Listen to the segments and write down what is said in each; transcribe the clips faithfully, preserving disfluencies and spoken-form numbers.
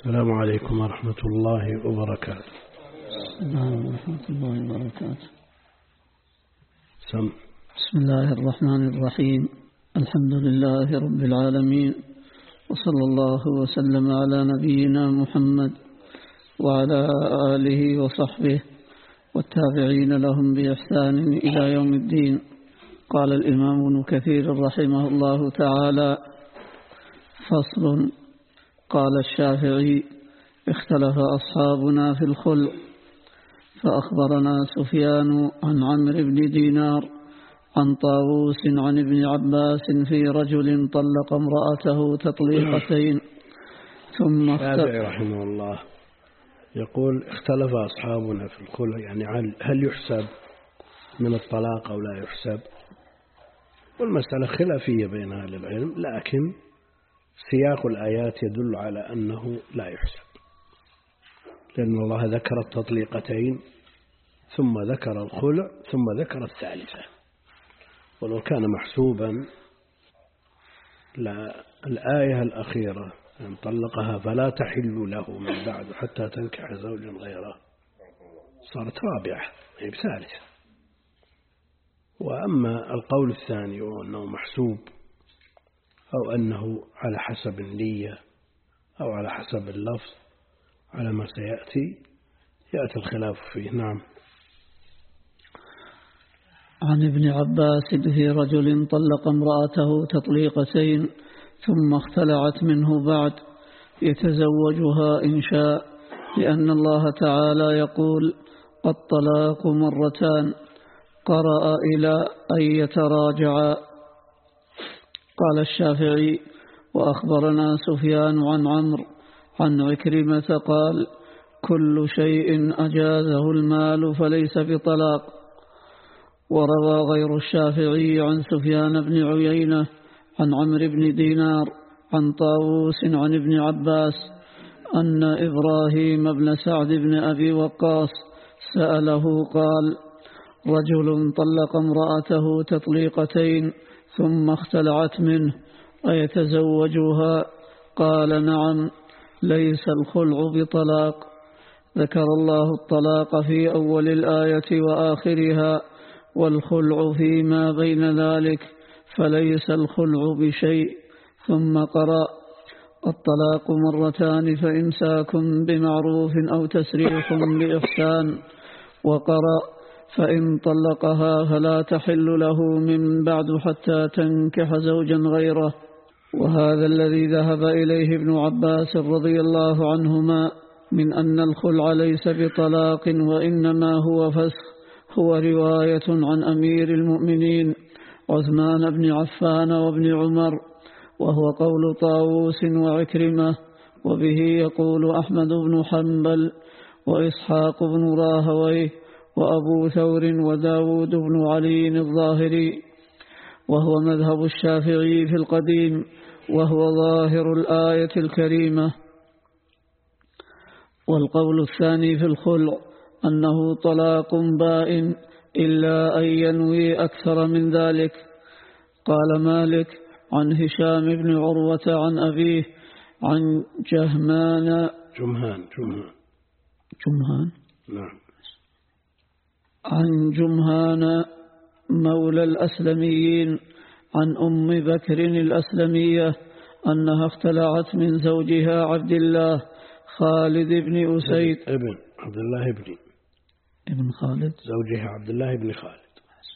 السلام عليكم ورحمة الله وبركاته. السلام ورحمة الله وبركاته. سم. بسم الله الرحمن الرحيم. الحمد لله رب العالمين، وصلى الله وسلم على نبينا محمد وعلى آله وصحبه والتابعين لهم بإحسان إلى يوم الدين. قال الإمام ابن كثير رحمه الله تعالى: فصل. قال الشافعي: اختلف أصحابنا في الخلع، فأخبرنا سفيان عن عمرو بن دينار عن طاووس عن ابن عباس في رجل طلق امرأته تطليقتين ثم الشافعي رحمه الله يقول: اختلف أصحابنا في الخلع، يعني هل يحسب من الطلاق أو لا يحسب؟ والمسألة خلافية بين أهل العلم، لكن سياق الآيات يدل على أنه لا يحسب، لأن الله ذكر التطليقتين ثم ذكر الخلع ثم ذكر الثالثة، ولو كان محسوبا الآية الأخيرة أن طلقها فلا تحل له من بعد حتى تنكح زوجا غيره صارت رابعة هي بثالثة. وأما القول الثاني وأنه محسوب أو أنه على حسب النية أو على حسب اللفظ على ما سيأتي يأتي الخلاف فيه. نعم. عن ابن عباس في رجل طلق امرأته تطليقتين ثم اختلعت منه بعد يتزوجها إن شاء، لأن الله تعالى يقول: الطلاق مرتان، قرأ إلى أن يتراجعا. قال الشافعي: وأخبرنا سفيان عن عمرو عن عكرمة قال: كل شيء أجازه المال فليس بطلاق. وروى غير الشافعي عن سفيان بن عيينة عن عمرو بن دينار عن طاووس عن ابن عباس أن إبراهيم بن سعد بن أبي وقاص سأله قال: رجل طلق امرأته تطليقتين ثم اختلعت منه أيتزوجها؟ قال: نعم، ليس الخلع بطلاق. ذكر الله الطلاق في أول الآية وآخرها، والخلع فيما بين ذلك، فليس الخلع بشيء. ثم قرأ: الطلاق مرتان فإمساك بمعروف أو تسريح بإحسان. وقرأ: فإن طلقها فلا تحل له من بعد حتى تنكح زوجا غيره. وهذا الذي ذهب إليه ابن عباس رضي الله عنهما من أن الخلع ليس بطلاق وإنما هو فسخ هو رواية عن أمير المؤمنين عثمان بن عفان وابن عمر، وهو قول طاووس وعكرمة، وبه يقول أحمد بن حنبل وإسحاق بن راهويه وأبو ثور وداود بن علي الظاهري، وهو مذهب الشافعي في القديم، وهو ظاهر الآية الكريمة. والقول الثاني في الخلع أنه طلاق بائن إلا أن ينوي أكثر من ذلك. قال مالك عن هشام بن عروة عن أبيه عن جهمان جمهان جمهان جمهان نعم عن جمهان مولى الأسلميين عن أم بكر الأسلمية أنها اختلعت من زوجها عبد الله خالد بن أسيد ابن عبد الله ابن ابن خالد زوجها عبد الله بن خالد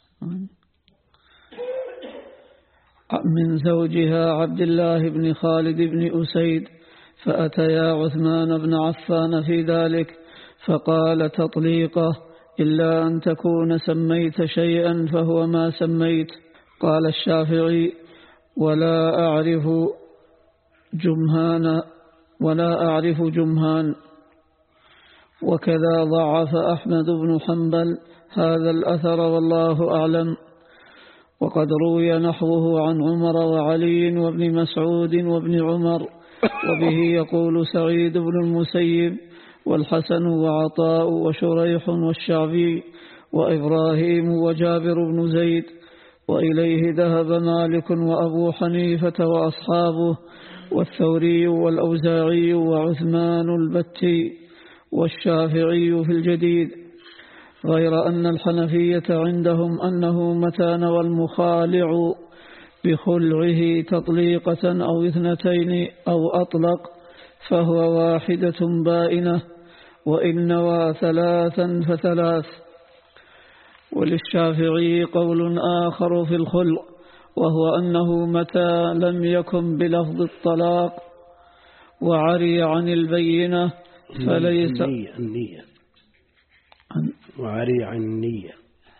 من زوجها عبد الله بن خالد بن أسيد، فأتيا عثمان بن عفان في ذلك فقال: تطليقه إلا أن تكون سميت شيئا فهو ما سميت. قال الشافعي: ولا أعرف جمهان ولا أعرف جمهان. وكذا ضعف أحمد بن حنبل هذا الأثر والله أعلم. وقد روي نحوه عن عمر وعلي وابن مسعود وابن عمر، وبه يقول سعيد بن المسيب والحسن وعطاء وشريح والشعبي وإبراهيم وجابر بن زيد، وإليه ذهب مالك وأبو حنيفة وأصحابه، والثوري والأوزاعي وعثمان البتي والشافعي في الجديد، غير أن الحنفية عندهم أنه متى نوى المخالع بخلعه تطليقة أو اثنتين أو أطلق فهو واحدة بائنة، وإن نوى ثلاثا فثلاث. وللشافعي قول آخر في الخلع، وهو أنه متى لم يكن بلفظ الطلاق وعري عن البينة فليس النية, النية. وعري عن النية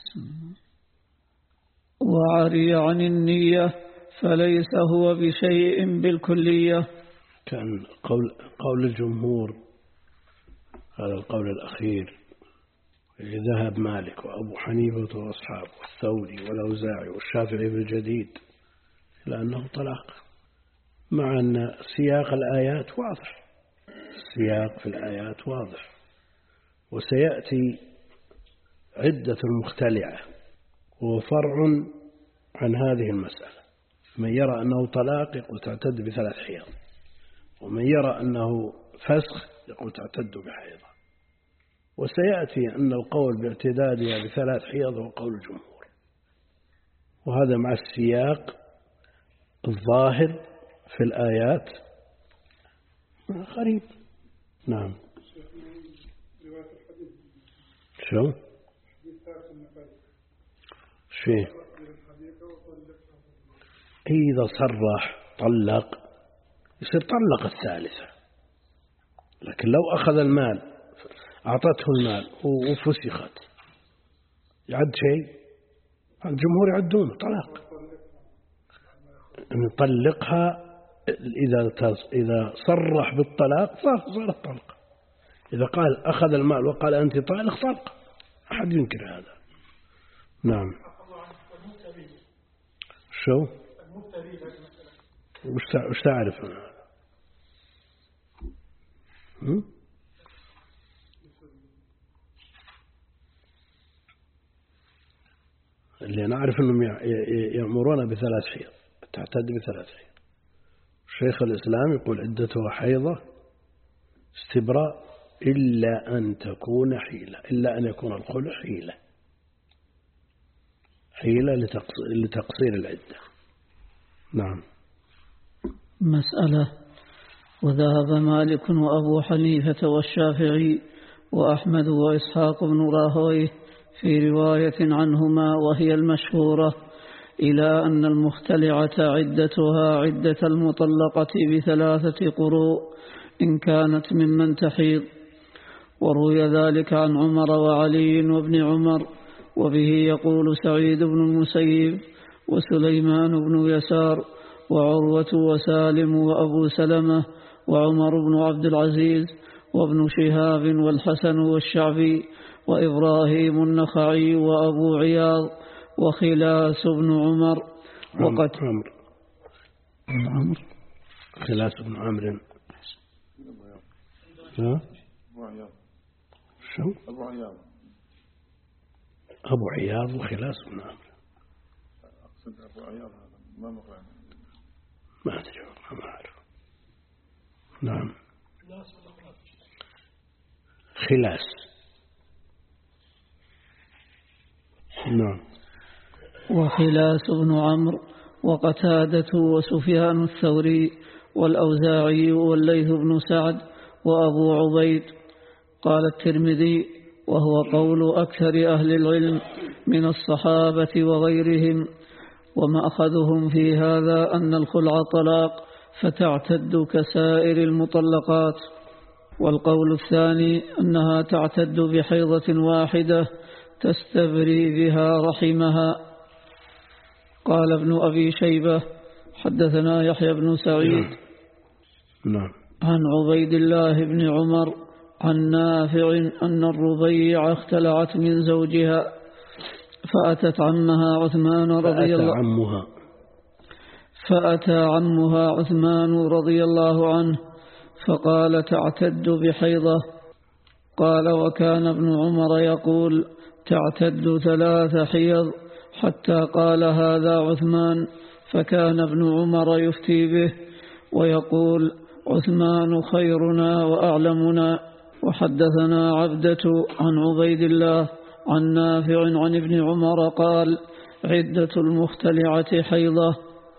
وعري عن النية فليس هو بشيء بالكلية. كان قول, قول الجمهور هذا القول الأخير ذهب مالك وأبو حنيفة وأصحابه والثوري والأوزاعي والشافعي في الجديد لأنه طلاق، مع أن سياق الآيات واضح، السياق في الآيات واضح. وسيأتي عدة المختلعة وفرع عن هذه المسألة، من يرى أنه طلاق يقول تعتد بثلاث حيض، ومن يرى أنه فسخ يقول تعتد بحيضة. وسيأتي أن القول باعتدادها بثلاث حيض هو قول الجمهور، وهذا مع السياق الظاهر في الآيات غريب. نعم. شو شيء إذا صرح طلق يصير طلق الثالثة، لكن لو أخذ المال أعطته المال وفسخت يعد شيء؟ الجمهور يعدونه طلاق، نطلقها إذا إذا صرح بالطلاق صار الطلق. إذا قال أخذ المال وقال أنت طالق طلق، أحد ينكر هذا. نعم. شو وش تعرف عن هذا؟ اللي أنا أعرف أنهم يأمرون بثلاث حيض، تعتد بثلاث حيض. شيخ الإسلام يقول عدتها حيضة استبراء إلا أن تكون حيلة، إلا أن يكون الخلع حيلة، حيلة لتقصير العدة. نعم. مسألة. وذهب مالك وأبو حنيفة والشافعي وأحمد وإسحاق بن راهويه في رواية عنهما وهي المشهورة إلى أن المختلعة عدتها عدة المطلقة بثلاثة قروء إن كانت ممن تحيض. وروي ذلك عن عمر وعلي وابن عمر، وبه يقول سعيد بن المسيب وسليمان بن يسار وعروة وسالم وأبو سلمة وعمر بن عبد العزيز وابن شهاب والحسن والشعبي وإبراهيم النخعي وأبو عياض وخلاس بن عمر. وقد عمر عمر خلاس بن عمرو. ها شو أبو عياض أبو عياض وخلاس بن عمرو. أقصد أبو عياض هذا ما مقرأ ما أدري ما أعرف. نعم. خلاس. نعم. وخلاس بن عمرو وقتادة وسفيان الثوري والأوزاعي والليث بن سعد وأبو عبيد. قال الترمذي وهو قول أكثر أهل العلم من الصحابة وغيرهم، ومأخذهم في هذا أن الخلع طلاق فتعتد كسائر المطلقات. والقول الثاني أنها تعتد بحيضة واحدة تستبري بها رحمها. قال ابن أبي شيبة حدثنا يحيى بن سعيد نعم. عن عبيد الله بن عمر عن نافع أن الربيع اختلعت من زوجها فأتت عمها عثمان رضي الله عنها فأتى عمها عثمان رضي الله عنه فقال تعتد بحيضة. قال وكان ابن عمر يقول تعتد ثلاث حيض حتى قال هذا عثمان، فكان ابن عمر يفتي به ويقول عثمان خيرنا وأعلمنا. وحدثنا عبدة عن عبيد الله عن نافع عن ابن عمر قال عدة المختلعة حيضة.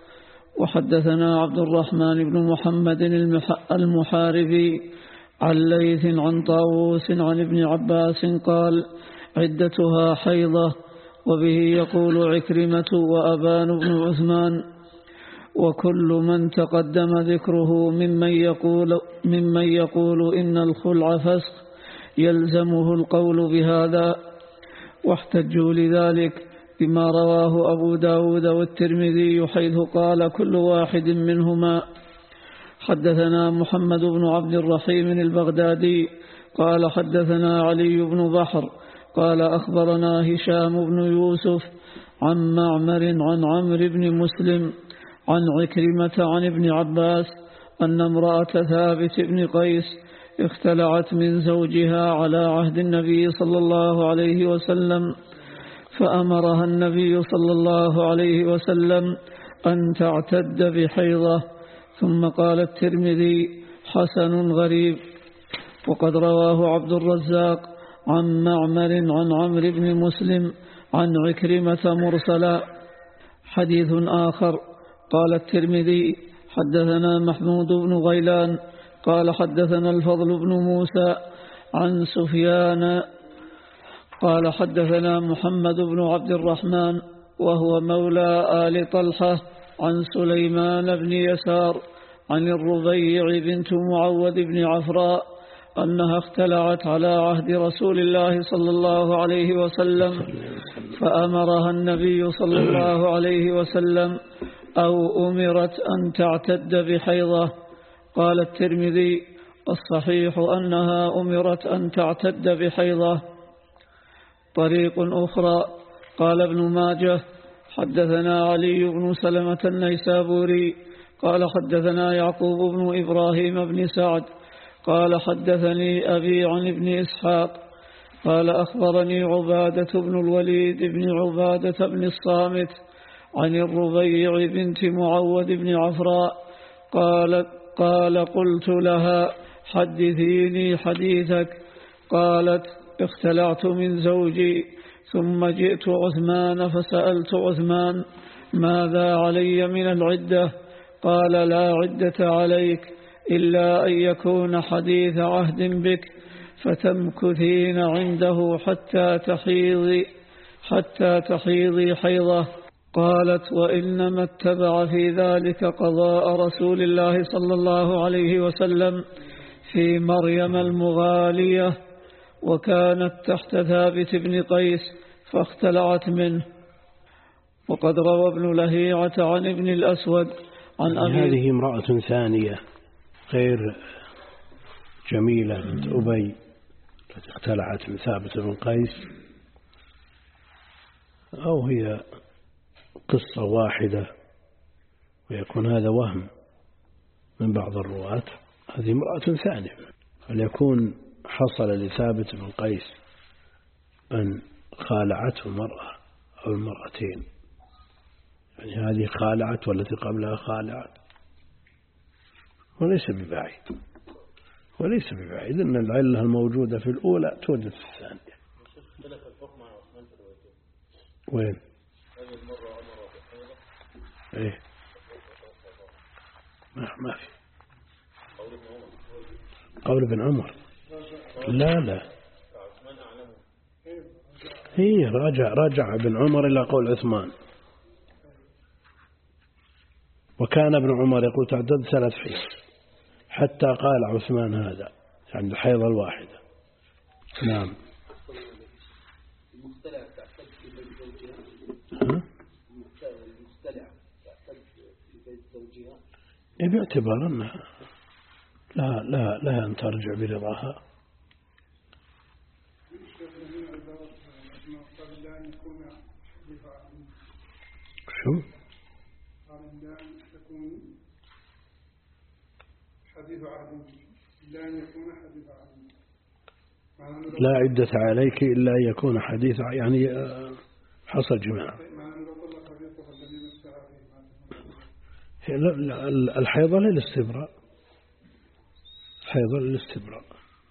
وحدثنا عبد الرحمن بن محمد المحاربي عن ليث عن طاووس عن ابن عباس قال عدتها حيضة. وبه يقول عكرمة وأبان بن عثمان. وكل من تقدم ذكره ممن يقول, ممن يقول إن الخلع فسق يلزمه القول بهذا. واحتجوا لذلك بما رواه أبو داود والترمذي حيث قال كل واحد منهما. حدثنا محمد بن عبد الرحيم البغدادي قال حدثنا علي بن بحر قال أخبرنا هشام بن يوسف عن معمر عن عمرو بن مسلم عن عكرمة عن ابن عباس أن امرأة ثابت بن قيس اختلعت من زوجها على عهد النبي صلى الله عليه وسلم، فأمرها النبي صلى الله عليه وسلم أن تعتد بحيضة. ثم قال الترمذي حسن غريب. وقد رواه عبد الرزاق عن معمر عن عمرو بن مسلم عن عكرمة مرسلا. حديث آخر قال الترمذي حدثنا محمود بن غيلان قال حدثنا الفضل بن موسى عن سفيان قال حدثنا محمد بن عبد الرحمن وهو مولى آل طلحة عن سليمان بن يسار عن الربيع بنت معوذ بن عفراء أنها اختلعت على عهد رسول الله صلى الله عليه وسلم، فأمرها النبي صلى الله عليه وسلم أو أمرت أن تعتد بحيضة. قال الترمذي الصحيح أنها أمرت أن تعتد بحيضة. طريق أخرى قال ابن ماجه حدثنا علي بن سلمة النيسابوري قال حدثنا يعقوب بن إبراهيم بن سعد قال حدثني أبي عن ابن إسحاق قال أخبرني عبادة بن الوليد بن عبادة بن الصامت عن الربيع بنت معوذ بن عفراء قال قال قلت لها حدثيني حديثك. قالت اختلعت من زوجي ثم جئت عثمان فسألت عثمان ماذا علي من العدة؟ قال لا عدة عليك إلا أن يكون حديث عهد بك فتمكثين عنده حتى تحيضي حتى تحيضي حيضة. قالت وإنما اتبع في ذلك قضاء رسول الله صلى الله عليه وسلم في مريم المغالية وكانت تحت ثابت بن قيس فاختلعت منه. وقد روى ابن لهيعة عن ابن الأسود عن أبي. هذه امرأة ثانية غير جميلة بنت أبي التي اختلعت من ثابت بن قيس، أو هي قصة واحدة ويكون هذا وهم من بعض الرواة. هذه امرأة ثانية، فليكون حصل لثابت بن قيس أن خالعته مرأة أو المرأتين، يعني هذه خالعت والتي قبلها خالعت، وليس ببعيد وليس ببعيد أن العلة الموجودة في الأولى توجد في الثانية. وين؟ إيه ما ما في قول ابن عمر. لا لا هي راجع راجع ابن عمر إلى قول عثمان. وكان ابن عمر يقول تعدد ثلاث حيض حتى قال عثمان هذا عند يعني الحيضة الواحدة. نعم. باعتبار أنها لا لا لا أن ترجع برضاها. شو؟ لا عدة عليك إلا أن يكون حديث يعني حصل جماعة. الحيضة للاستبراء، الحيضة للاستبراء.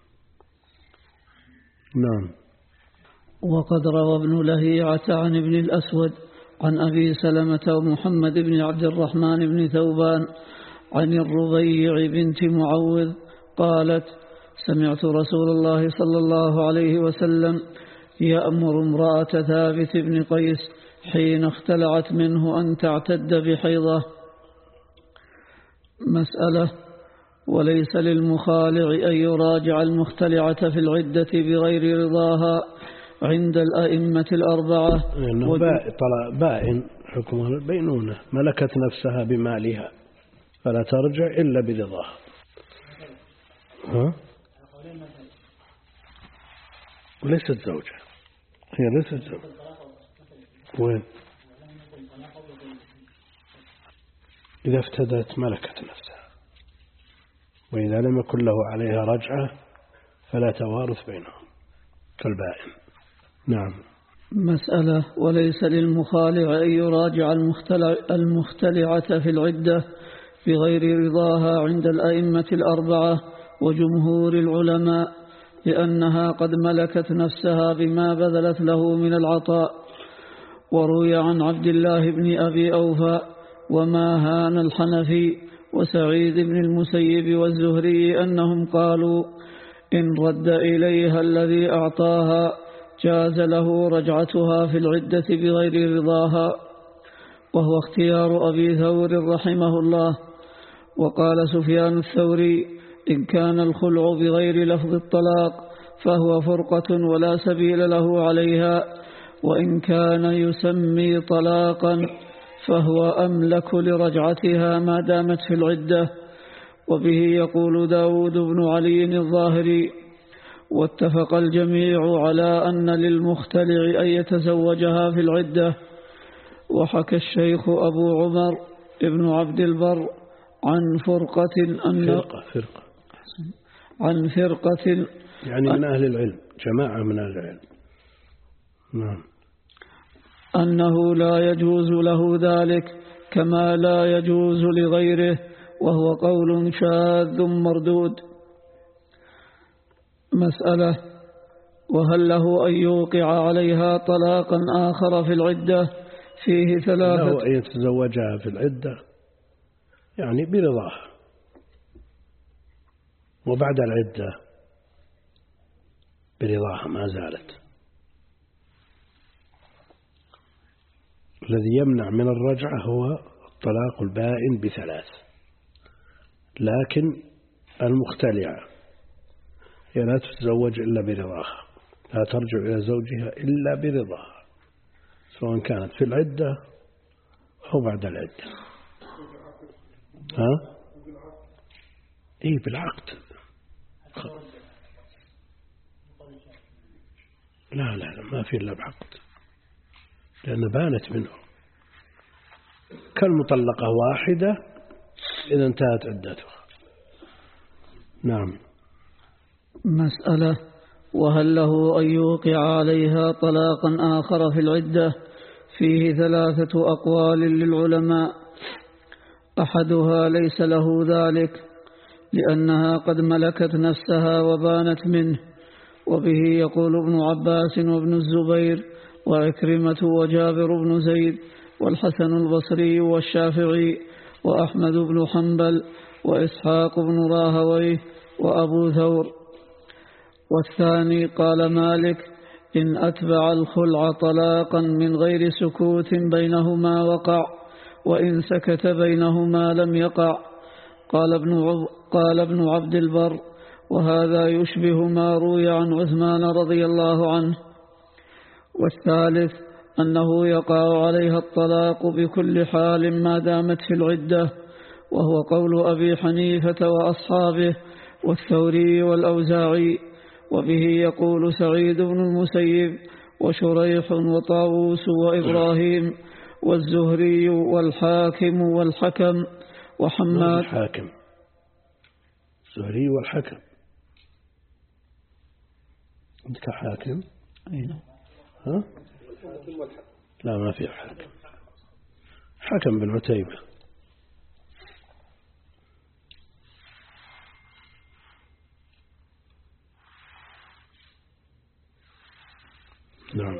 نعم. وقد روى ابن لهيعة عن ابن الأسود عن أبي سلمة ومحمد بن عبد الرحمن بن ثوبان عن الربيع بنت معوذ قالت: سمعت رسول الله صلى الله عليه وسلم يأمر امرأة ثابت بن قيس حين اختلعت منه أن تعتد بحيضة. مسألة: وليس للمخالع أن يراجع المختلعة في العدة بغير رضاها عند الأئمة الأربعة. بائن حكمها البينونة، ملكت نفسها بمالها فلا ترجع إلا برضاها. ها؟ وليست زوجة، هي ليست زوجة. وين؟ إذا افتدت ملكت نفسها، وإذا لم يكن له عليها رجعة فلا توارث بينهم كالبائن. نعم. مسألة: وليس للمخالع أن يراجع المختلع المختلعة في العدة بغير رضاها عند الأئمة الأربعة وجمهور العلماء، لأنها قد ملكت نفسها بما بذلت له من العطاء. وروي عن عبد الله بن أبي أوفى وماهان الحنفي وسعيد بن المسيب والزهري أنهم قالوا: إن رد إليها الذي أعطاها جاز له رجعتها في العدة بغير رضاها، وهو اختيار أبي ثور رحمه الله. وقال سفيان الثوري: إن كان الخلع بغير لفظ الطلاق فهو فرقة ولا سبيل له عليها، وإن كان يسمي طلاقا فهو أملك لرجعتها ما دامت في العدة. وبه يقول داود بن علي الظاهري. واتفق الجميع على أن للمختلع أن يتزوجها في العدة. وحكى الشيخ أبو عمر ابن عبد البر عن فرقة أن فرقة فرقة عن فرقة يعني من أهل العلم، جماعة من أهل العلم، نعم، أنه لا يجوز له ذلك كما لا يجوز لغيره، وهو قول شاذ مردود. مسألة: وهل له أن يوقع عليها طلاقا آخر في العدة فيه ثلاثة؟ له أن يتزوجها في العدة يعني برضاها، وبعد العدة برضاها ما زالت. الذي يمنع من الرجعة هو الطلاق البائن بثلاث، لكن المختلعة هي لا تتزوج إلا برضاها، لا ترجع إلى زوجها إلا برضاها، سواء كانت في العدة أو بعد العدة. ها؟ إيه بالعقد. لا لا لا ما في إلا بعقد، لأن بانت منه كالمطلقة واحدة إذا انتهت عدتها. نعم. مسألة: وهل له أن يوقع عليها طلاقا آخر في العدة فيه ثلاثة أقوال للعلماء. أحدها: ليس له ذلك لأنها قد ملكت نفسها وبانت منه. وبه يقول ابن عباس وابن الزبير وعكرمة وجابر بن زيد والحسن البصري والشافعي وأحمد بن حنبل وإسحاق بن راهويه وأبو ثور. والثاني قال مالك: إن أتبع الخلع طلاقا من غير سكوت بينهما وقع، وإن سكت بينهما لم يقع. قال ابن, عب قال ابن عبد البر: وهذا يشبه ما روي عن عثمان رضي الله عنه. والثالث أنه يقع عليها الطلاق بكل حال ما دامت في العدة، وهو قول أبي حنيفة وأصحابه والثوري والأوزاعي. وبه يقول سعيد بن المسيب وشريح وطاووس وإبراهيم والزهري والحاكم والحكم وحماد. الحاكم الزهري والحكم. عندك حاكم؟ أين؟ ها؟ لا ما في حاكم. حكم بن عتيبة. نعم.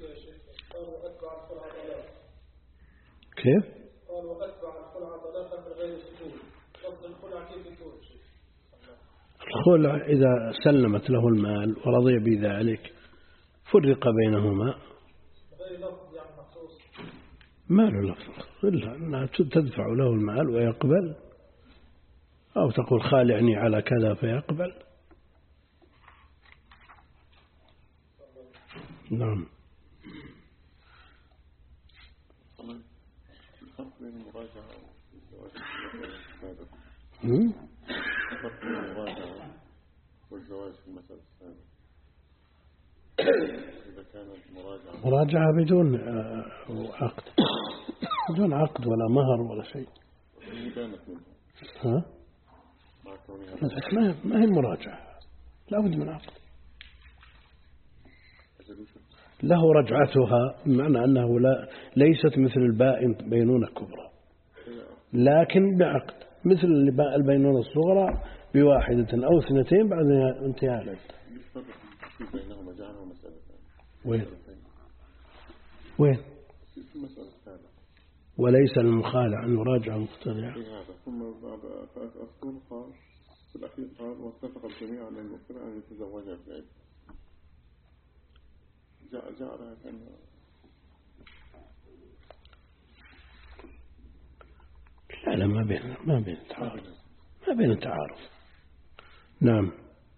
كيف؟ قال وأتبع الخلع طلاقا من غير سكون. لفظ الخلع كيف يكون؟ الخلع إذا سلمت له المال ورضي بذلك فرق بينهما. غير لفظ يعني مخصوص. ما له لفظ إلا أنها تدفع له المال ويقبل، أو تقول خالعني على كذا فيقبل. نعم. الفرق بين المراجعة والزواج السابق. الفرق بين المراجعة والزواج في المسألة السابقة. إذا كانت مراجعة مراجعة بدون عقد، بدون عقد ولا مهر ولا شيء. كانت منها. ها؟ ما ما هي مراجعة، لا بد من عقد. له رجعتها، بمعنى أنه لا ليست مثل البائن بينونة كبرى، لكن بعقد، مثل البينونة الصغرى بواحدة أو اثنتين بعد انتهاء العدة. بينهما جعلها مسألة وين؟ وين؟ في المسألة الثانية. وليس للمخالع أن يراجع مختلعا. ثم أذكر قال في الأخير قال واتفق الجميع على المختلع أن يتزوجها في العدة. جعلها كأنها لا لا ما بين ما بين تعارف، ما بين تعارف. نعم.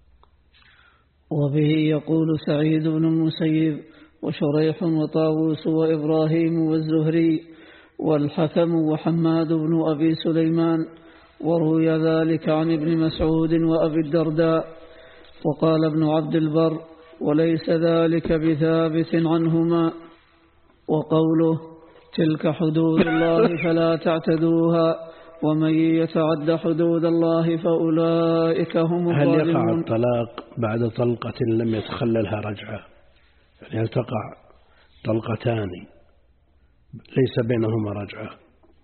وبه يقول سعيد بن المسيب وشريح وطاووس وإبراهيم والزهري والحكم وحماد بن أبي سليمان، وروي ذلك عن ابن مسعود وأبي الدرداء. وقال ابن عبد البر وليس ذلك بثابت عنهما. وقوله تلك حدود الله فلا تعتدوها ومن يتعد حدود الله فأولئك هم الظالمون. هل يقع الطلاق بعد طلقة لم يتخللها رجعة؟ يعني هل تقع طلقتان ليس بينهما رجعة؟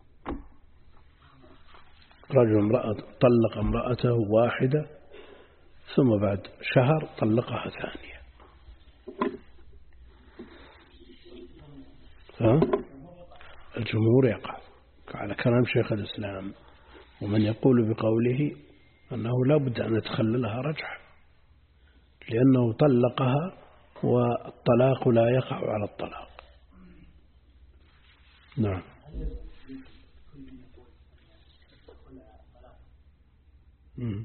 رجل امرأة طلق امرأته واحدة ثم بعد شهر طلقها ثانية، ها؟ الجمهور يقع على كلام شيخ الإسلام، ومن يقول بقوله أنه لا بد أن يتخللها رجعة لأنه طلقها والطلاق لا يقع على الطلاق. نعم. مم.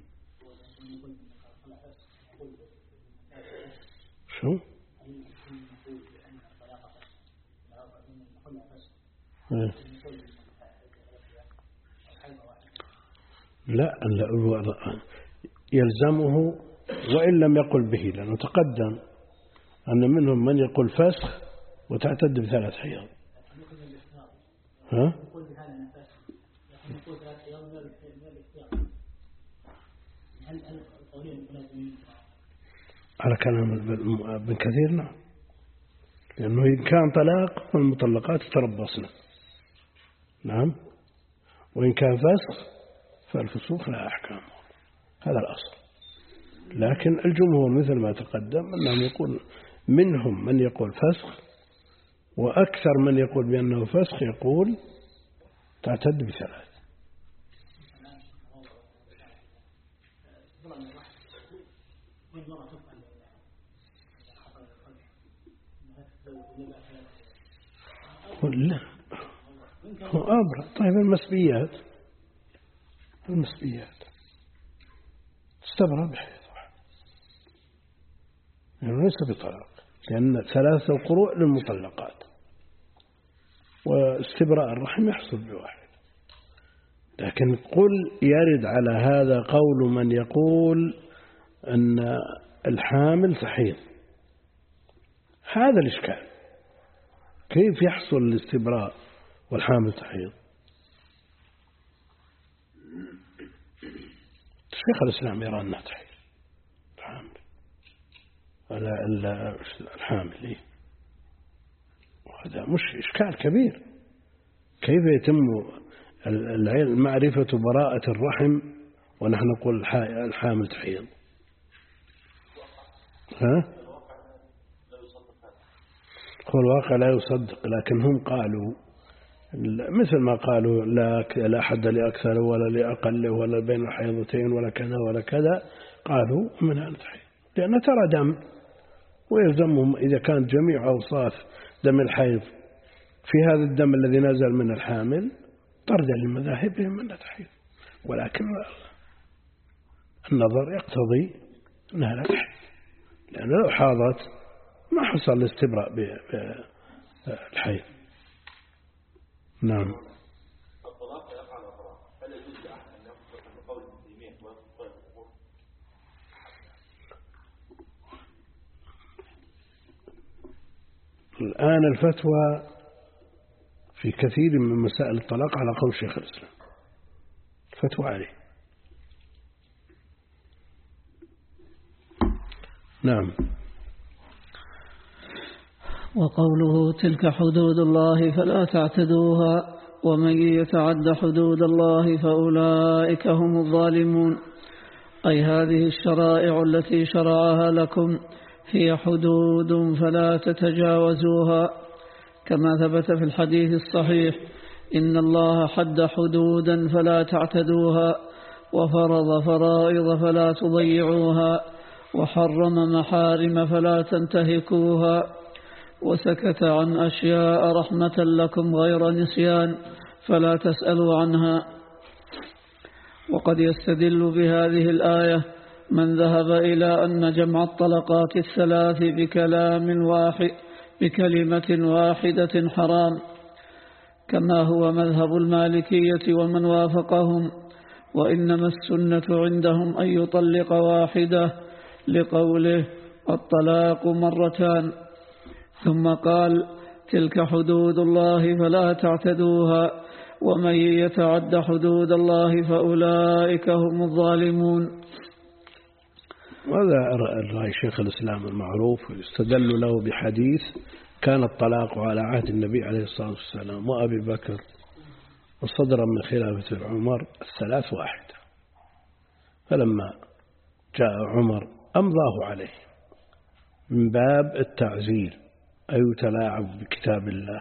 شو؟ إيه. لا يلزمه وإن لم يقل به، لأنه تقدم أن منهم من يقول فسخ وتعتد بثلاث حيض. ها؟ على كلام ابن كثير نعم، لأنه إن كان طلاق فالمطلقات تربصن، نعم، وإن كان فسخ فالفسوق لا أحكام، هذا الأصل. لكن الجمهور مثل ما تقدم أنهم يقول منهم من يقول فسخ، وأكثر من يقول بأنه فسخ يقول تعتد بثلاث. لا هو أبرأ. طيب المسبيات المسبيات استبرأ بحيث يعني ليس بطلاق، لأن ثلاثة القروء للمطلقات واستبراء الرحم يحصل بواحد. لكن قل يرد على هذا قول من يقول أن الحامل تحيض، هذا الإشكال، كيف يحصل الاستبراء والحامل تحيض؟ شيخ الإسلام يرى أنها تحيض الحامل ولا الحامل إيه؟ وهذا مش إشكال كبير. كيف يتم معرفة براءة الرحم ونحن نقول الحامل تحيض؟ ها؟ هو الواقع لا يصدق، لكن هم قالوا مثل ما قالوا لا لا حد لأكثر ولا لأقل ولا بين الحيضتين ولا كذا ولا كذا، قالوا من هذا الحيض، لأن ترى دم ويلزمهم إذا كانت جميع أوصاف دم الحيض في هذا الدم الذي نزل من الحامل طرد لمذاهبهم من الحيض، ولكن النظر يقتضي أنها لا تحيض، لأن لو حاضت ما حصل الاستبراء بالحيض. نعم. الطلاق يقع على الطلاق، هل يجوز لأحد أن يقصد من قول المسلمين ويقصد الأمور؟ الآن الفتوى في كثير من مسائل الطلاق على قول شيخ الإسلام، الفتوى عليه. نعم. وقوله تلك حدود الله فلا تعتدوها ومن يتعد حدود الله فأولئك هم الظالمون، أي هذه الشرائع التي شرعها لكم هي حدود فلا تتجاوزوها، كما ثبت في الحديث الصحيح إن الله حد حدودا فلا تعتدوها، وفرض فرائض فلا تضيعوها، وحرم محارم فلا تنتهكوها، وسكت عن أشياء رحمة لكم غير نسيان فلا تسألوا عنها. وقد يستدل بهذه الآية من ذهب إلى أن جمع الطلقات الثلاث بكلام واحد بكلمة واحدة حرام، كما هو مذهب المالكية ومن وافقهم، وإنما السنة عندهم أن يطلق واحدة لقوله الطلاق مرتان، ثم قال تلك حدود الله فلا تعتدوها ومن يتعد حدود الله فأولئك هم الظالمون. وهذا رأي شيخ الإسلام المعروف، ويستدل له بحديث كان الطلاق على عهد النبي عليه الصلاة والسلام وأبي بكر وصدرا من خلافة عمر الثلاث واحدة، فلما جاء عمر أمضاه عليه من باب التعزير أي يتلاعب بكتاب الله،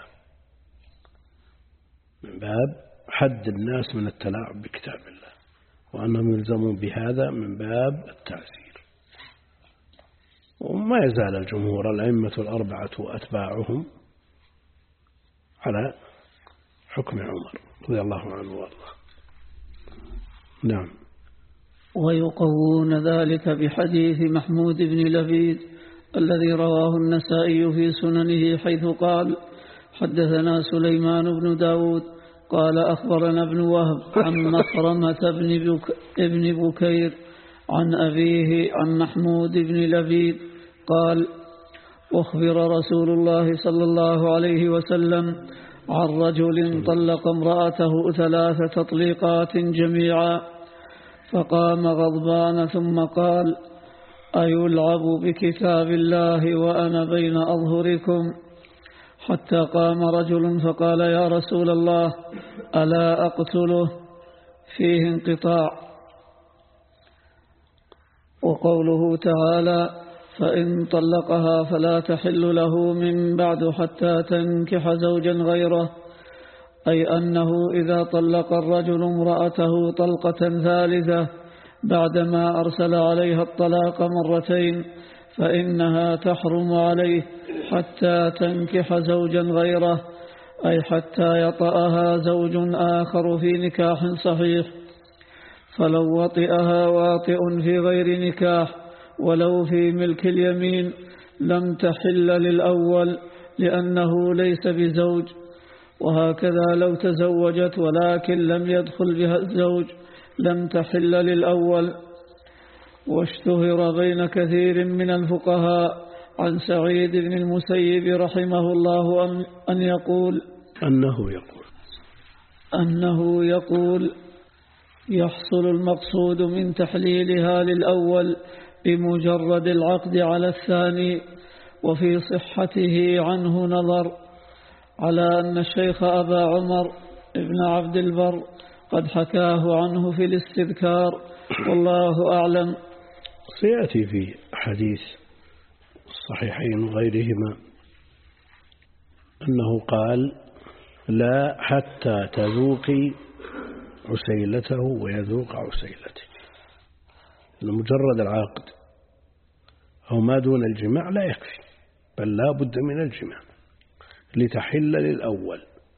من باب حد الناس من التلاعب بكتاب الله، وأنهم يلزمون بهذا من باب التعزير. وما يزال الجمهور الأئمة الأربعة وأتباعهم على حكم عمر رضي الله عنه وارضاه. نعم. ويقوون ذلك بحديث محمود بن لبيد الذي رواه النسائي في سننه، حيث قال حدثنا سليمان بن داود قال أخبرنا ابن وهب عن مخرمة بن, بك ابن بكير عن أبيه عن محمود بن لبيد قال أخبر رسول الله صلى الله عليه وسلم عن رجل طلق امرأته ثلاث تطليقات جميعا، فقام غضبان ثم قال أيلعب بكتاب الله وأنا بين أظهركم؟ حتى قام رجل فقال يا رسول الله ألا أقتله؟ فيه انقطاع. وقوله تعالى فإن طلقها فلا تحل له من بعد حتى تنكح زوجا غيره، أي أنه إذا طلق الرجل امرأته طلقة ثالثة بعدما أرسل عليها الطلاق مرتين فإنها تحرم عليه حتى تنكح زوجا غيره، أي حتى يطأها زوج آخر في نكاح صحيح. فلو وطئها واطئ في غير نكاح ولو في ملك اليمين لم تحل للأول لأنه ليس بزوج، وهكذا لو تزوجت ولكن لم يدخل بها الزوج لم تحل للأول. واشتهر بين كثير من الفقهاء عن سعيد بن المسيب رحمه الله أن يقول أنه يقول أنه يقول يحصل المقصود من تحليلها للأول بمجرد العقد على الثاني، وفي صحته عنه نظر، على أن الشيخ أبا عمر ابن عبد البر قد حكاه عنه في الاستذكار، والله أعلم. سيأتي في حديث الصحيحين وغيرهما أنه قال لا حتى تذوقي عسيلته ويذوق عسيلتك، أن مجرد العقد أو ما دون الجماع لا يكفي، بل لا بد من الجماع لتحل للأول،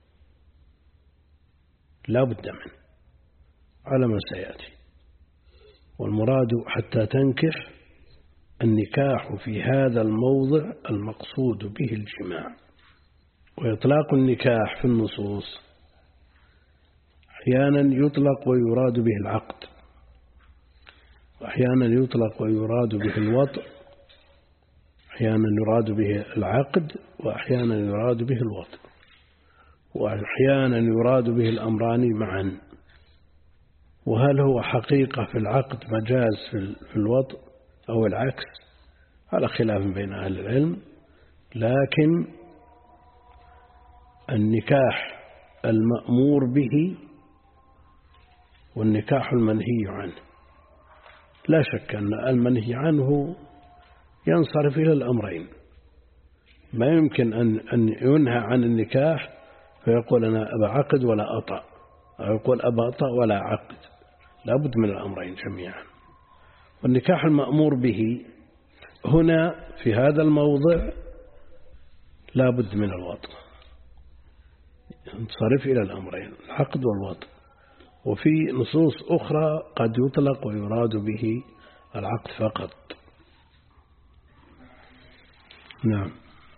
لا بد منه على ما سيأتي. والمراد حتى تنكح النكاح في هذا الموضع المقصود به الجماع. وإطلاق النكاح في النصوص أحيانا يطلق ويراد به العقد، وأحيانا يطلق ويراد به الوطء، أحيانا يراد به العقد، وأحيانا يراد به الوطء، وأحيانا يراد به الأمران معا. وهل هو حقيقة في العقد مجاز في الوطء أو العكس؟ على خلاف بين أهل العلم، لكن النكاح المأمور به والنكاح المنهي عنه لا شك أن المنهي عنه ينصرف إلى الأمرين. ما يمكن أن ينهى عن النكاح فيقول أنا أبا عقد ولا أطأ، أو يقول أبا أطأ ولا عقد، لا بد من الأمرين جميعا. والنكاح المأمور به هنا في هذا الموضع لا بد من الوطء، ينصرف إلى الأمرين العقد والوطء. وفي نصوص أخرى قد يطلق ويراد به العقد فقط. نعم.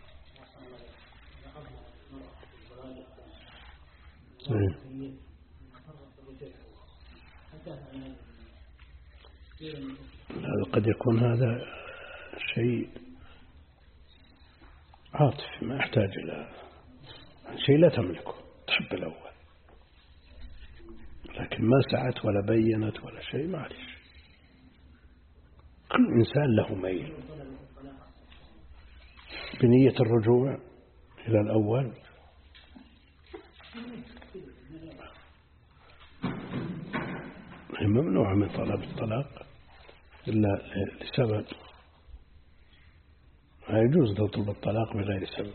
قد يكون هذا شيء عاطفي ما يحتاج إلى شيء لا تملكه، تحب الأول، لكن ما سعت ولا بينت ولا شيء، معلش. كل إنسان له ميل بنية الرجوع إلى الأول. هي ممنوعة من طلب الطلاق إلا لسبب، لا يجوز تطلب الطلاق بغير سبب.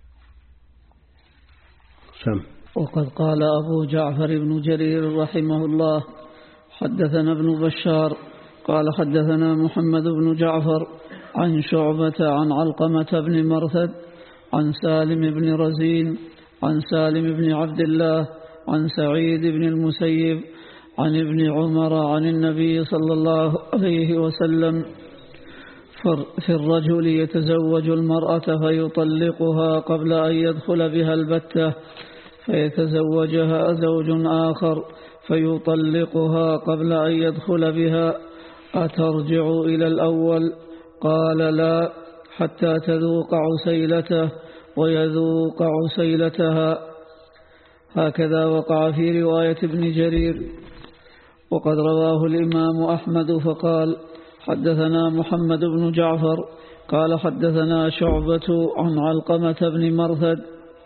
سم. وقد قال أبو جعفر بن جرير رحمه الله حدثنا ابن بشار قال حدثنا محمد بن جعفر عن شعبة عن علقمة بن مرثد عن سالم بن رزين عن سالم بن عبد الله عن سعيد بن المسيب عن ابن عمر عن النبي صلى الله عليه وسلم في الرجل يتزوج المرأة فيطلقها قبل أن يدخل بها البتة، فيتزوجها زوج آخر فيطلقها قبل أن يدخل بها، أترجع إلى الأول؟ قال لا، حتى تذوق عسيلته ويذوق عسيلتها. هكذا وقع في رواية ابن جرير. وقد رواه الإمام أحمد فقال حدثنا محمد بن جعفر قال حدثنا شعبة عن علقمة بن مرثد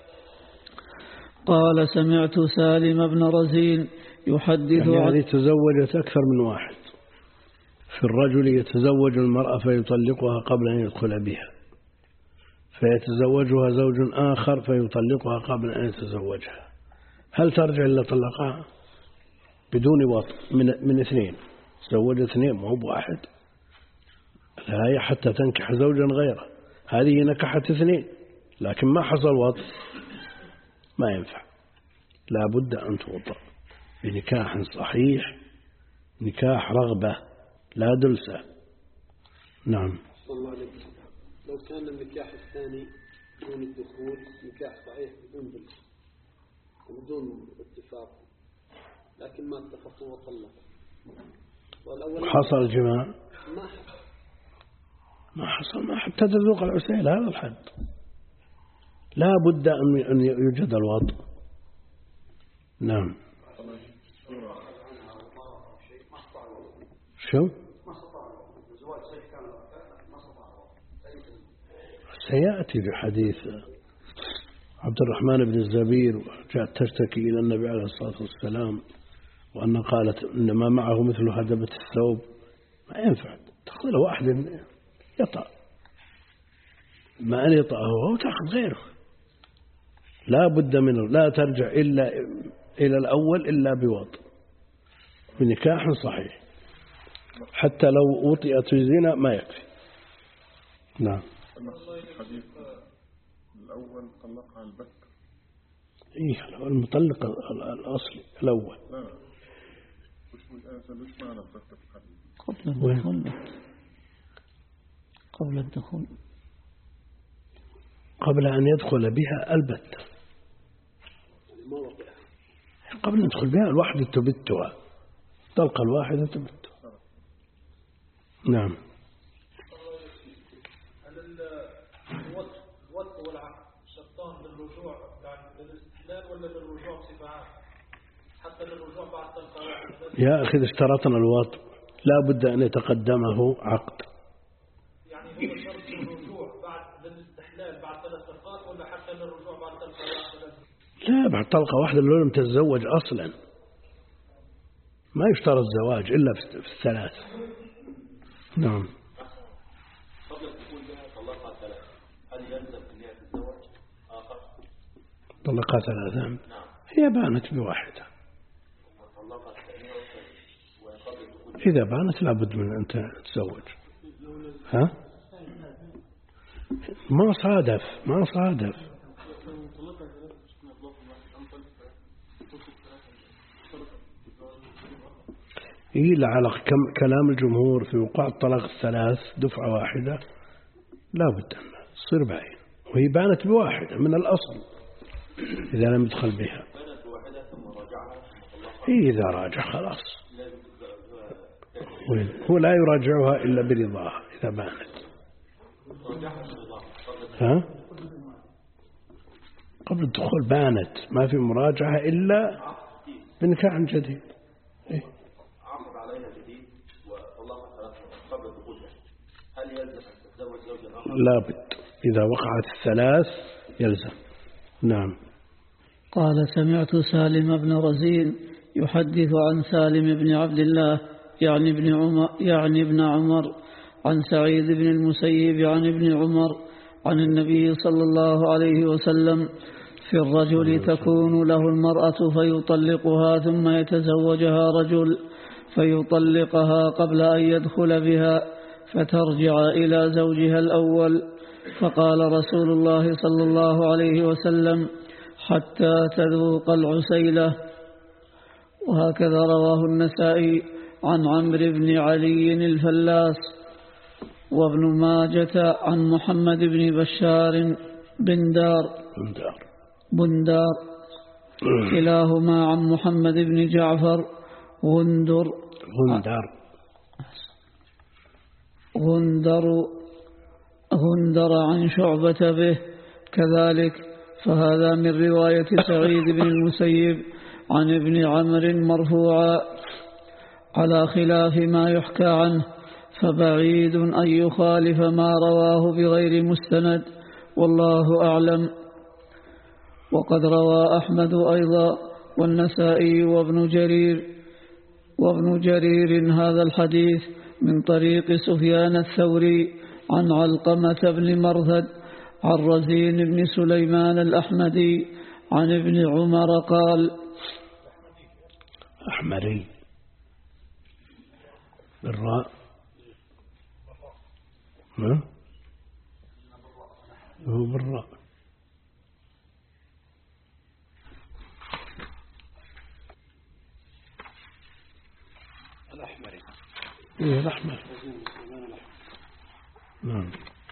قال سمعت سالم بن رزين يحدث يعني هذه تزوجت أكثر من واحد. في الرجل يتزوج المرأة فيطلقها قبل أن يدخل بها، فيتزوجها زوج آخر فيطلقها قبل أن يتزوجها، هل ترجع إلا طلقها بدون وطء من, من اثنين؟ تزوج اثنين مو بواحد. الآية حتى تنكح زوجا غيره، هذه نكحت اثنين لكن ما حصل وطء، ما ينفع، لا بد أن توطأ بنكاح صحيح، نكاح رغبة لا دلسة. نعم. الله عليك. لو كان النكاح الثاني بدون الدخول نكاح صحيح بدون دلسة وبدون اتفاق، لكن ما اتفقوا وطلقوا، والأول حصل الجماع ما حصل ما حصل ما حتى تذوق العسيل، هذا الحد، لا بد أن يوجد الوطء. نعم. شو سيأتي بحديث عبد الرحمن بن الزبير جاءت تشتكي إلى النبي عليه الصلاة والسلام وأن قالت إنما معه مثل هدبة الثوب، ما ينفع تأخذ له واحد يطأ، ما أن يطأه هو تأخذ غيره، لا بد منه، لا ترجع إلا إلى الأول إلا بوضع بنكاح صحيح، حتى لو وطئت في زنا ما يكفي. نعم. الحديث الأول طلقها البتة. إيه المطلق الأصلي الأول. لا وش وش معنى البتة في الحديث؟ قبل الدخول. قبل الدخول. قبل أن يدخل بها البتة. قبل أن يدخل بها الواحدة تبتها، طلقة الواحدة تبتها. نعم. هل الوطء والعقد شرطان للرجوع بعد الاستحلال ولا للرجوع بصفة عامة؟ حتى للرجوع بعد طلقة واحدة. يا أخي اشترطنا الوطء لا بد أن يتقدمه عقد. يعني هو شرط للرجوع بعد الاستحلال بعد ثلاث طلقات ولا حتى للرجوع بعد طلقة واحدة؟ لا بعد طلقة واحدة لو لم تتزوج أصلا، ما يشترط الزواج إلا في الثلاث. نعم. قبل الدخول بها طلقها ثلاث، هل يلزم أن يتزوج آخر؟ طلقها ثلاثا. نعم. هي بانت بواحدة. طلقها الثانية وقبل الدخول. إذا بانت لابد من أن تتزوج. ها؟ ما صادف ما صادف. إيه على كلام الجمهور في وقوع الطلاق الثلاث دفعة واحدة لا بد أن تصير باين، وهي بانت بواحدة من الأصل إذا لم يدخل بها. إيه إذا راجع خلاص، هو لا يراجعها إلا برضاها إذا بانت. ها؟ قبل الدخول بانت، ما في مراجعة إلا بنكاح جديد. إيه؟ لا بد إذا وقعت الثلاث يلزم. نعم. قال سمعت سالم بن رزين يحدث عن سالم بن عبد الله يعني ابن عمر يعني ابن عمر عن سعيد بن المسيب عن ابن عمر عن النبي صلى الله عليه وسلم في الرجل تكون له المرأة فيطلقها ثم يتزوجها رجل فيطلقها قبل أن يدخل بها فترجع إلى زوجها الأول، فقال رسول الله صلى الله عليه وسلم حتى تذوق العسيلة. وهكذا رواه النسائي عن عمرو بن علي الفلاس وابن ماجة عن محمد بن بشار بندار بندار كلاهما عن محمد بن جعفر غندر غندر غندر غندر عن شعبة به كذلك، فهذا من رواية سعيد بن المسيب عن ابن عمرو مرفوعا على خلاف ما يحكى عنه، فبعيد أن يخالف ما رواه بغير مستند والله أعلم. وقد روى أحمد أيضا والنسائي وابن جرير وابن جرير هذا الحديث من طريق سفيان الثوري عن علقمة بن مرثد عن رزين بن سليمان الأحمدي عن ابن عمر قال أحمري بالراء ها هو بالراء الأحمري إيه الأحمر نعم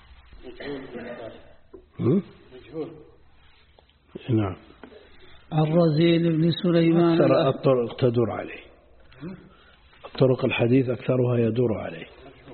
مجهول نعم عن رزين بن سليمان أكثر الطرق تدور عليه، طرق الحديث أكثرها يدور عليه.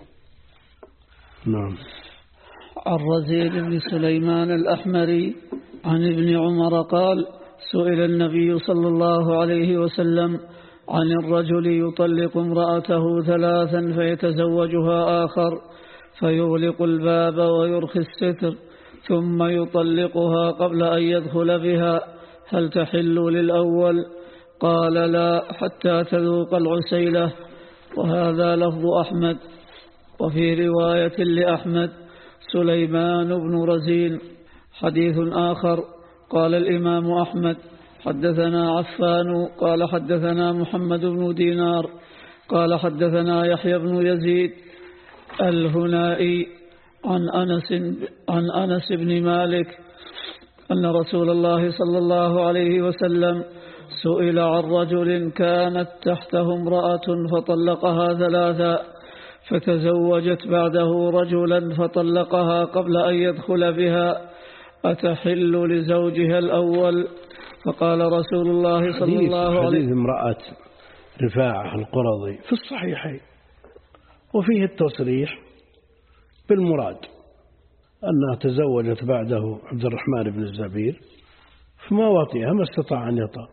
نعم. عن رزين بن سليمان الأحمري عن ابن عمر قال سئل النبي صلى الله عليه وسلم عن الرجل يطلق امرأته ثلاثا فيتزوجها آخر فيغلق الباب ويرخي الستر ثم يطلقها قبل أن يدخل بها، هل تحل للأول؟ قال لا حتى تذوق العسيلة. وهذا لفظ أحمد. وفي رواية لأحمد سليمان بن رزين حديث آخر قال الإمام أحمد حدثنا عفان قال حدثنا محمد بن دينار قال حدثنا يحيى بن يزيد الهنائي عن أنس, عن أنس بن مالك أن رسول الله صلى الله عليه وسلم سئل عن رجل كانت تحته امرأة فطلقها ثلاثا فتزوجت بعده رجلا فطلقها قبل أن يدخل بها أتحل لزوجها الأول؟ فقال رسول الله صلى الله عليه وسلم حديث امرأة رفاعة القرظي في الصحيحين وفيه التصريح بالمراد أنها تزوجت بعده عبد الرحمن بن الزبير فما وطئها ما استطاع أن يطأ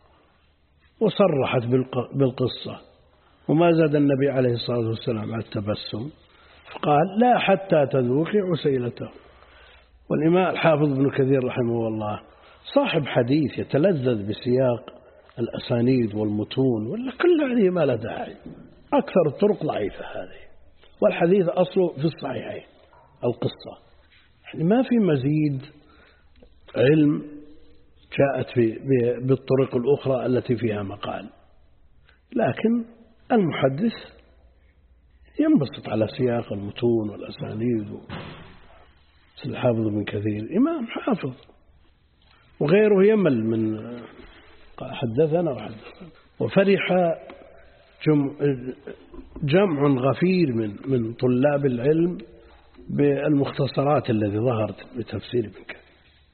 وصرحت بالقصة وما زاد النبي عليه الصلاة والسلام على التبسم فقال لا حتى تذوقي عسيلته. والإمام الحافظ ابن كثير رحمه الله صاحب حديث يتلذذ بسياق الأسانيد والمتون ولا كل هذه ما لا داعي، أكثر الطرق ضعيفة هذه، والحديث أصله في الصحيحين القصة، يعني ما في مزيد علم جاءت بالطرق الأخرى التي فيها مقال. لكن المحدث ينبسط على سياق المتون والأسانيد. الحافظ بن كثير إمام حافظ وغيره يمل من حدثنا وحدثنا. وفرح جمع غفير من من طلاب العلم بالمختصرات التي ظهرت بتفسير ابن كثير.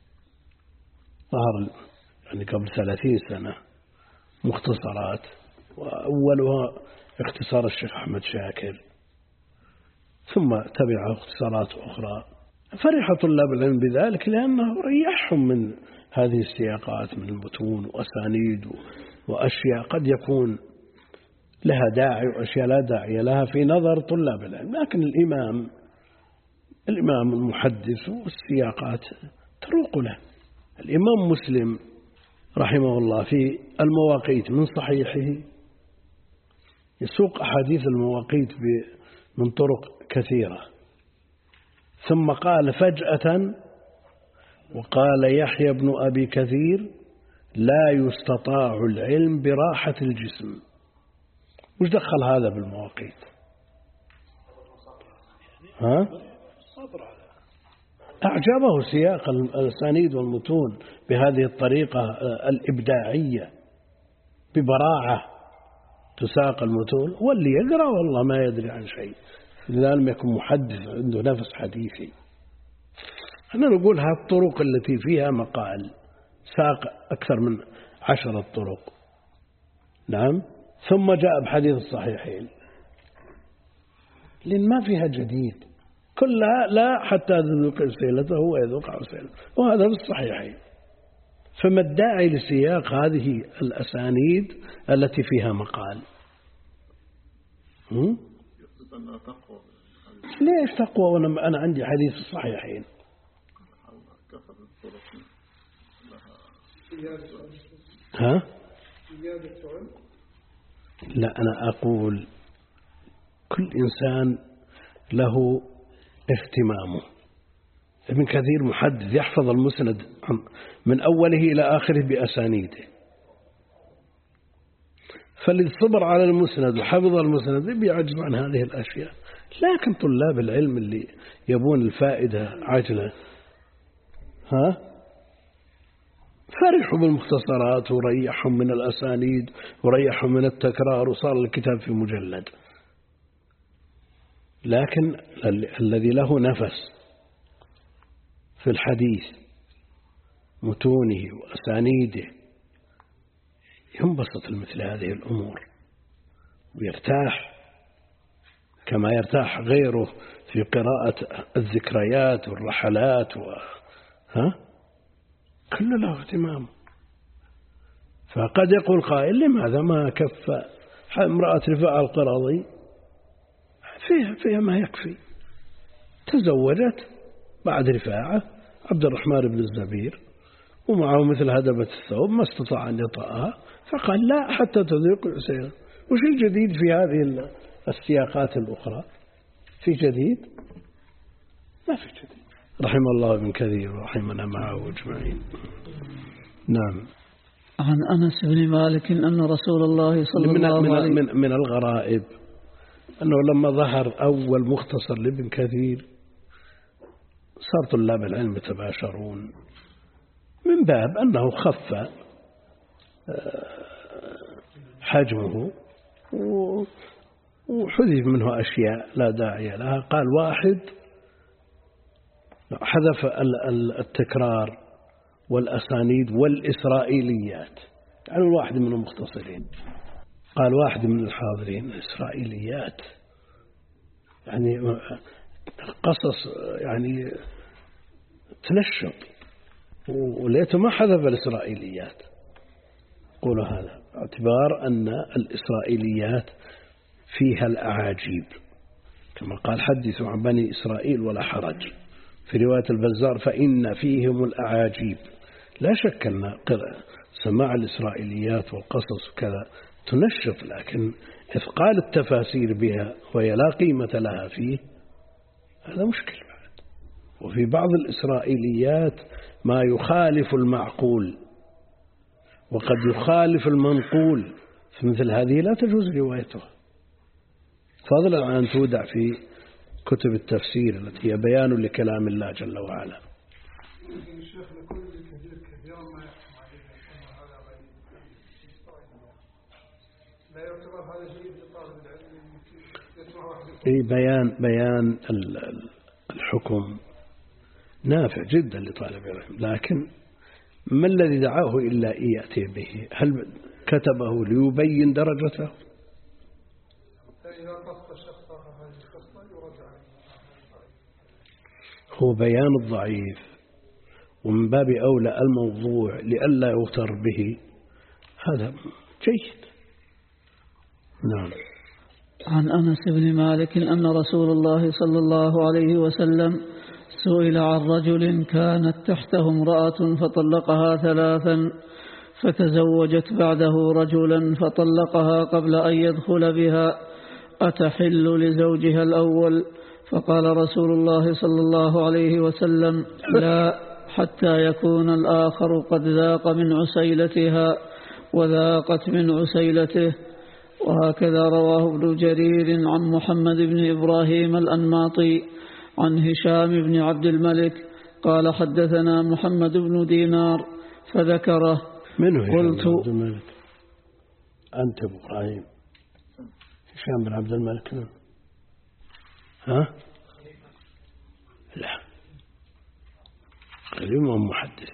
ظهر يعني قبل ثلاثين سنة مختصرات، وأولها اختصار الشيخ أحمد شاكر، ثم تبع اختصارات أخرى. فرح طلاب العلم بذلك لأنه ريحهم من هذه السياقات من المتون وأسانيد وأشياء قد يكون لها داعي وأشياء لا داعي لها في نظر طلاب العلم. لكن الإمام الإمام المحدث والسياقات تروق له. الإمام مسلم رحمه الله في المواقيت من صحيحه يسوق أحاديث المواقيت من طرق كثيرة، ثم قال فجأة وقال يحيى بن أبي كثير لا يستطاع العلم براحة الجسم. وش دخل هذا بالمواقيت؟ ها؟ أعجبه سياق الأسانيد والمتون بهذه الطريقة الإبداعية ببراعة تساق المتون، واللي يقرأ والله ما يدري عن شيء إذا لم يكن محدث عنده نفس حديثي. احنا نقول هذه الطرق التي فيها مقال ساق أكثر من عشرة طرق، نعم، ثم جاء بحديث الصحيحين لأن ما فيها جديد، كلها لا حتى تذوق عسيلته هو يذوق عسيلته، وهذا في الصحيحين. فما الداعي لسياق هذه الأسانيد التي فيها مقال؟ هم؟ ليش تقوى وأنا أنا عندي حديث الصحيحين؟ ها؟ لا، أنا أقول كل إنسان له اهتمامه. ابن كثير محدث يحفظ المسند من أوله إلى آخره بأسانيده، فالذي صبر على المسند وحفظ المسند بيعجز عن هذه الأشياء. لكن طلاب العلم اللي يبون الفائدة عاجلة ها فرحوا بالمختصرات وريحهم من الأسانيد وريحهم من التكرار وصار الكتاب في مجلد. لكن الذي له نفس في الحديث متونه وأسانيده ينبسط مثل هذه الأمور ويرتاح كما يرتاح غيره في قراءة الذكريات والرحلات و... ها؟ كل له اهتمام. فقد يقول قائل لماذا ما كف امرأة رفاعة القرظي؟ فيها, فيها ما يكفي، تزوجت بعد رفاعة عبد الرحمن بن الزبير ومعه مثل هدبة الثوب ما استطاع أن يطأها، فقال لا حتى تذوق العسيلة. وش الجديد في هذه السياقات الأخرى؟ في جديد؟ ما في جديد. رحم الله ابن كثير ورحمنا معه أجمعين. نعم. عن أنس بن مالك أن رسول الله صلى من الله من عليه من, من الغرائب أنه لما ظهر أول مختصر لابن كثير صار طلاب العلم يتباشرون من باب أنه خف حجمه وحذف منه أشياء لا داعي لها. قال واحد حذف التكرار والأسانيد والإسرائيليات، يعني الواحد من المختصرين قال واحد من الحاضرين إسرائيليات يعني قصص يعني تنشط، وليته ما حذف الإسرائيليات. قولوا هذا اعتبار أن الإسرائيليات فيها الأعاجيب، كما قال حدثوا عن بني إسرائيل ولا حرج. في رواية البزار فإن فيهم الأعاجيب. لا شك أن سماع الإسرائيليات والقصص وكذا تنشط، لكن إثقال التفاسير بها وهي لا قيمة لها فيه هذا مشكل بعد. وفي بعض الإسرائيليات ما يخالف المعقول وقد يخالف المنقول، فمثل هذه لا تجوز روايتها، فضلا عن أن تودع في كتب التفسير التي هي بيان لكلام الله جل وعلا. أي بيان بيان الحكم نافع جدا لطالب العلم، لكن ما الذي دعاه إلا أن يأتي به؟ هل كتبه ليبين درجته؟ هو بيان الضعيف، ومن باب أولى الموضوع لئلا يغتر به، هذا جيد. نعم. عن أنس بن مالك أن رسول الله صلى الله عليه وسلم سئل عن رجل كانت تحته امرأة فطلقها ثلاثا، فتزوجت بعده رجلا فطلقها قبل أن يدخل بها، أتحل لزوجها الأول؟ فقال رسول الله صلى الله عليه وسلم لا، حتى يكون الآخر قد ذاق من عسيلتها وذاقت من عسيلته. وهكذا رواه ابن جرير عن محمد بن إبراهيم الأنماطي عن هشام بن عبد الملك قال حدثنا محمد بن دينار فذكره. منه قلت عبد الملك؟ أنت أبو إبراهيم هشام بن عبد الملك؟ ها؟ لا، اليوم محدث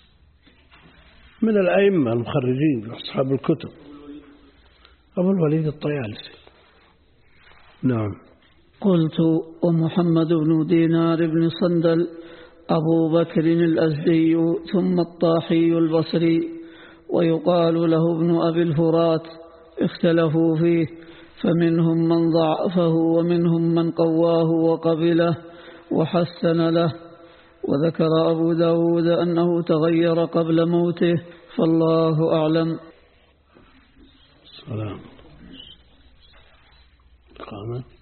من الأئمة المخرجين أصحاب الكتب، أبو الوليد الطيالسي. نعم. قلت ومحمد بن دينار بن صندل أبو بكر الأزدي ثم الطاحي البصري، ويقال له ابن أبي الفرات، اختلفوا فيه، فمنهم من ضعفه ومنهم من قواه وقبله وحسن له. وذكر أبو داود أنه تغير قبل موته، فالله أعلم. سلام. قامت